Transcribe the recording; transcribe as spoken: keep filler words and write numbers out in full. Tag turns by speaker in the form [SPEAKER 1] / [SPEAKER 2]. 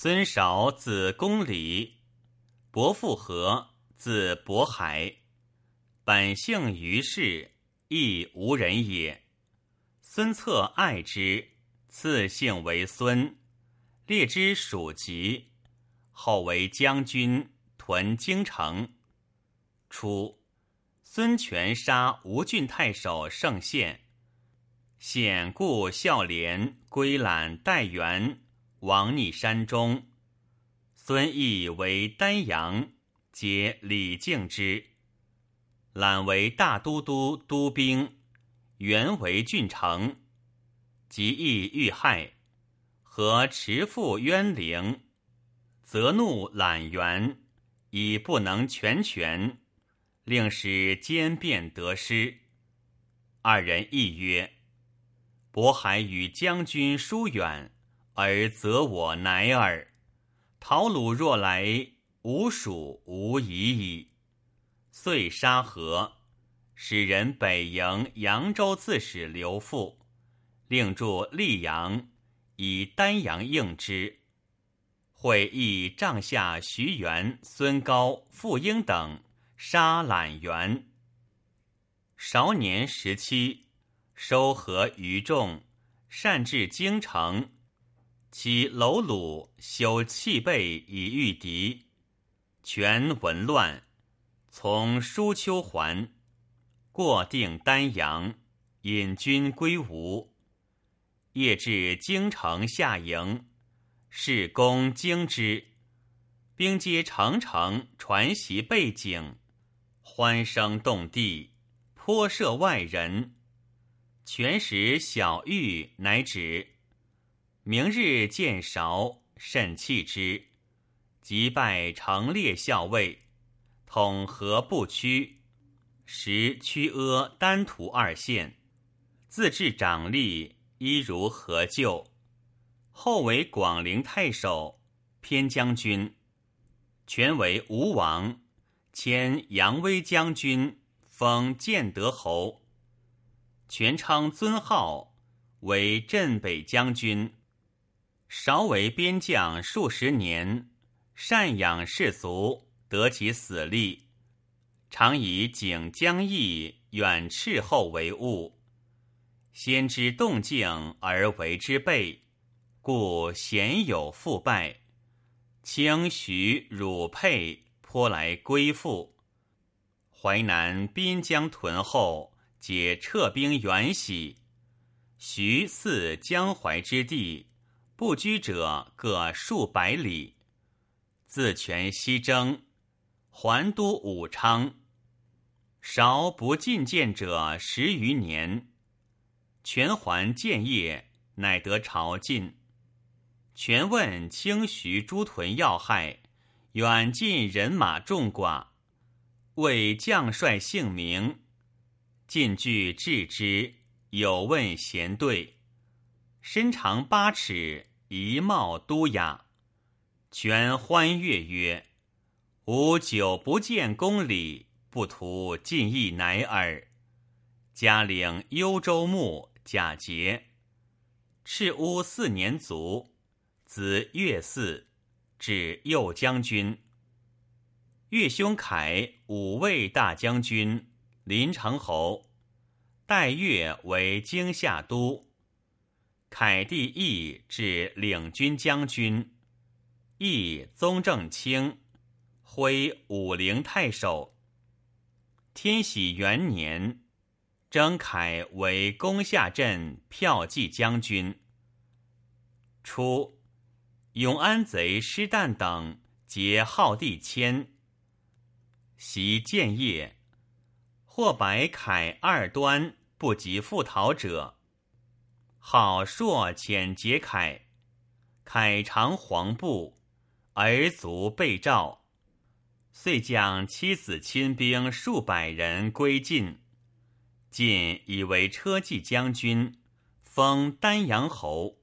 [SPEAKER 1] 孙韶字公理，伯父和字渤海，本姓于氏，亦无人也。孙策爱之，赐姓为孙，列之属籍。后为将军，屯京城。初，孙权杀吴郡太守盛宪，献故孝廉归揽代原，亡匿山中。孙义为丹阳，皆李敬之。揽为大都督都兵，原为郡丞。及义遇害，和持父冤灵，责怒揽元，以不能全权，令使兼辩得失。二人议曰：渤海与将军疏远，而责我乃耳。讨虏若来，吾属无疑矣。遂杀和，使人北迎扬州刺史刘馥，令驻溧阳，以丹阳应之。会议帐下徐元、孙高、傅婴等杀揽元。韶年十七，收合于众，擅至京城，其楼鲁修弃备以御敌。权闻乱，从舒丘还，过定丹阳，引军归吴。夜至京城下营，士攻京之，兵皆乘城传檄背井，欢声动地，颇涉外人。权使小玉乃止。明日见韶，甚弃之，即拜成列校尉，统河部区，时曲阿、丹徒二县，自治长吏，一如何旧。后为广陵太守、偏将军。权为吴王，迁扬威将军，封建德侯。权称尊号，为镇北将军。韶为边将数十年，善养士卒，得其死力。常以景将义远斥后为务，先知动静而为之备，故鲜有复败。卿徐、汝沛颇来归附。淮南滨江屯后，皆撤兵援喜。徐似江淮之地，不居者各数百里。自权西征，还都武昌。韶不进谏者十余年。权还建业，乃得朝觐。权问清徐诸屯要害，远近人马众寡，谓将帅姓名。进据治之，有问贤对。身长八尺，仪貌都雅。权欢悦曰：吾久不见公理，不图进义乃耳。加领幽州牧、假节。赤乌四年卒，子岳嗣，至右将军。岳兄凯五位大将军，临城侯。代岳为京下都。凯弟义至领军将军。义宗正卿，徽武陵太守。天禧元年，征凯为攻下镇骠骑将军。初，永安贼施旦等劫号地迁，袭建业，或百凯二端不及复讨者。好朔遣劫凯，凯长黄布，儿卒被召，遂将妻子亲兵数百人归晋。晋以为车骑将军，封丹阳侯。